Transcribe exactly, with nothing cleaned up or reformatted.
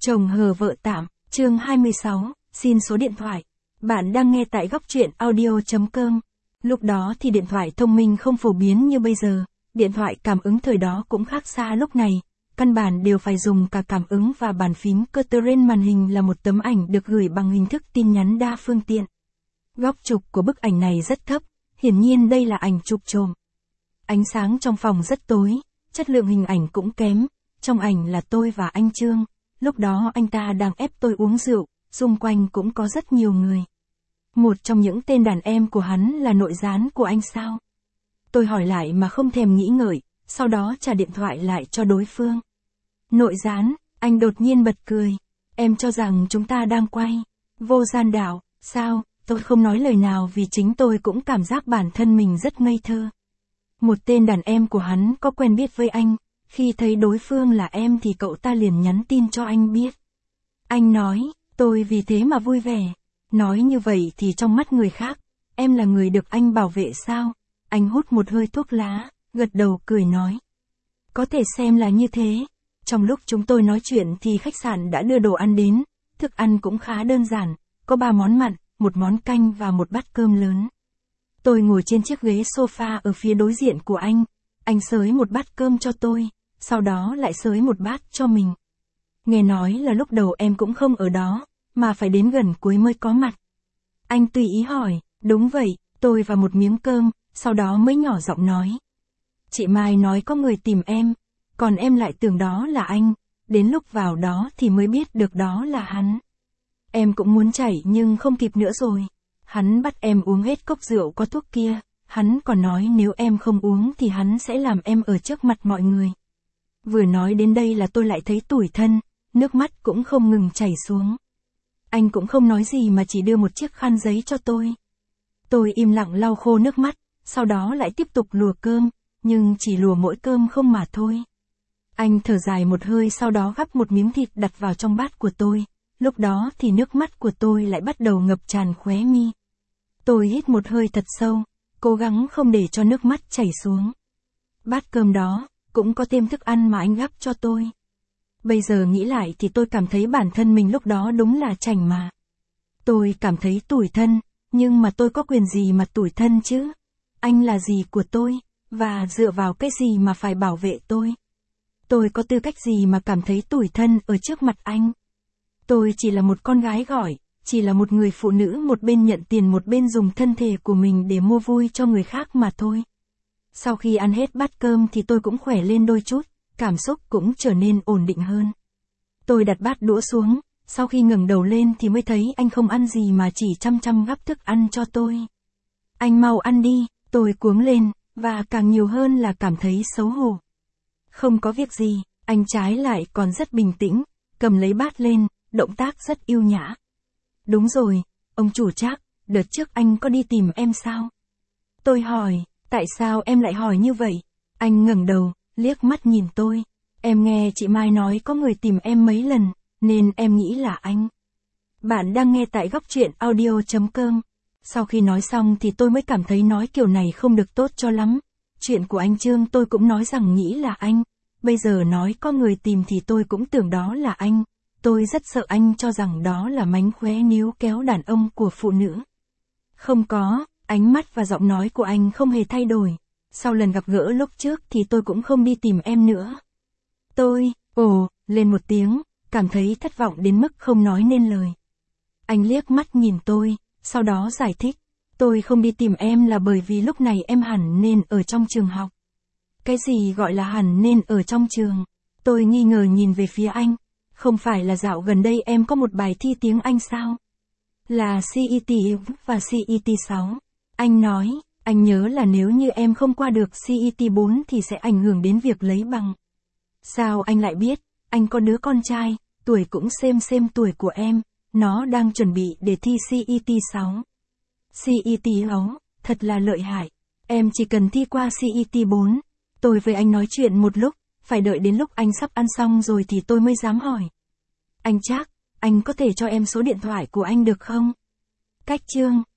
Chồng hờ vợ tạm, chương hai mươi sáu, xin số điện thoại. Bạn đang nghe tại góc truyện audio.com. Lúc đó thì điện thoại thông minh không phổ biến như bây giờ, điện thoại cảm ứng thời đó cũng khác xa lúc này, căn bản đều phải dùng cả cảm ứng và bàn phím cơ. Trên màn hình là một tấm ảnh được gửi bằng hình thức tin nhắn đa phương tiện. Góc chụp của bức ảnh này rất thấp, hiển nhiên đây là ảnh chụp trộm. Ánh sáng trong phòng rất tối, chất lượng hình ảnh cũng kém, trong ảnh là tôi và anh Trương. Lúc đó anh ta đang ép tôi uống rượu, xung quanh cũng có rất nhiều người. Một trong những tên đàn em của hắn là nội gián của anh sao? Tôi hỏi lại mà không thèm nghĩ ngợi, sau đó trả điện thoại lại cho đối phương. Nội gián, anh đột nhiên bật cười. Em cho rằng chúng ta đang quay. Vô gian đạo, sao? Tôi không nói lời nào vì chính tôi cũng cảm giác bản thân mình rất ngây thơ. Một tên đàn em của hắn có quen biết với anh. Khi thấy đối phương là em thì cậu ta liền nhắn tin cho anh biết. Anh nói, tôi vì thế mà vui vẻ. Nói như vậy thì trong mắt người khác, em là người được anh bảo vệ sao? Anh hút một hơi thuốc lá, gật đầu cười nói. Có thể xem là như thế. Trong lúc chúng tôi nói chuyện thì khách sạn đã đưa đồ ăn đến. Thức ăn cũng khá đơn giản, có ba món mặn, một món canh và một bát cơm lớn. Tôi ngồi trên chiếc ghế sofa ở phía đối diện của anh. Anh xới một bát cơm cho tôi, sau đó lại xới một bát cho mình. Nghe nói là lúc đầu em cũng không ở đó, mà phải đến gần cuối mới có mặt. Anh tùy ý hỏi, đúng vậy, tôi và một miếng cơm, sau đó mới nhỏ giọng nói. Chị Mai nói có người tìm em, còn em lại tưởng đó là anh, đến lúc vào đó thì mới biết được đó là hắn. Em cũng muốn chạy nhưng không kịp nữa rồi. Hắn bắt em uống hết cốc rượu có thuốc kia, hắn còn nói nếu em không uống thì hắn sẽ làm em ở trước mặt mọi người. Vừa nói đến đây là tôi lại thấy tủi thân, nước mắt cũng không ngừng chảy xuống. Anh cũng không nói gì mà chỉ đưa một chiếc khăn giấy cho tôi. Tôi im lặng lau khô nước mắt, sau đó lại tiếp tục lùa cơm, nhưng chỉ lùa mỗi cơm không mà thôi. Anh thở dài một hơi sau đó gắp một miếng thịt đặt vào trong bát của tôi, lúc đó thì nước mắt của tôi lại bắt đầu ngập tràn khóe mi. Tôi hít một hơi thật sâu, cố gắng không để cho nước mắt chảy xuống. Bát cơm đó cũng có thêm thức ăn mà anh gắp cho tôi. Bây giờ nghĩ lại thì tôi cảm thấy bản thân mình lúc đó đúng là chảnh mà. Tôi cảm thấy tủi thân, nhưng mà tôi có quyền gì mà tủi thân chứ? Anh là gì của tôi, và dựa vào cái gì mà phải bảo vệ tôi? Tôi có tư cách gì mà cảm thấy tủi thân ở trước mặt anh? Tôi chỉ là một con gái gọi, chỉ là một người phụ nữ một bên nhận tiền một bên dùng thân thể của mình để mua vui cho người khác mà thôi. Sau khi ăn hết bát cơm thì tôi cũng khỏe lên đôi chút, cảm xúc cũng trở nên ổn định hơn. Tôi đặt bát đũa xuống, sau khi ngẩng đầu lên thì mới thấy anh không ăn gì mà chỉ chăm chăm gắp thức ăn cho tôi. Anh mau ăn đi, tôi cuống lên, và càng nhiều hơn là cảm thấy xấu hổ. Không có việc gì, anh trái lại còn rất bình tĩnh, cầm lấy bát lên, động tác rất yêu nhã. Đúng rồi, ông chủ Trác, đợt trước anh có đi tìm em sao? Tôi hỏi, tại sao em lại hỏi như vậy? Anh ngẩng đầu, liếc mắt nhìn tôi. Em nghe chị Mai nói có người tìm em mấy lần, nên em nghĩ là anh. Bạn đang nghe tại góc truyện audio.com. Sau khi nói xong thì tôi mới cảm thấy nói kiểu này không được tốt cho lắm. Chuyện của anh Trương tôi cũng nói rằng nghĩ là anh. Bây giờ nói có người tìm thì tôi cũng tưởng đó là anh. Tôi rất sợ anh cho rằng đó là mánh khóe níu kéo đàn ông của phụ nữ. Không có, ánh mắt và giọng nói của anh không hề thay đổi. Sau lần gặp gỡ lúc trước thì tôi cũng không đi tìm em nữa. Tôi, ồ, lên một tiếng, cảm thấy thất vọng đến mức không nói nên lời. Anh liếc mắt nhìn tôi, sau đó giải thích. Tôi không đi tìm em là bởi vì lúc này em hẳn nên ở trong trường học. Cái gì gọi là hẳn nên ở trong trường? Tôi nghi ngờ nhìn về phía anh. Không phải là dạo gần đây em có một bài thi tiếng Anh sao? Là xê e tê và xê e tê sáu. Anh nói, anh nhớ là nếu như em không qua được xê e tê bốn thì sẽ ảnh hưởng đến việc lấy bằng. Sao anh lại biết? Anh có đứa con trai, tuổi cũng xem xem tuổi của em, nó đang chuẩn bị để thi xê e tê sáu. xê e tê sáu, thật là lợi hại. Em chỉ cần thi qua xê e tê bốn. Tôi với anh nói chuyện một lúc, phải đợi đến lúc anh sắp ăn xong rồi thì tôi mới dám hỏi. Anh Trác, anh có thể cho em số điện thoại của anh được không? Cách Trương,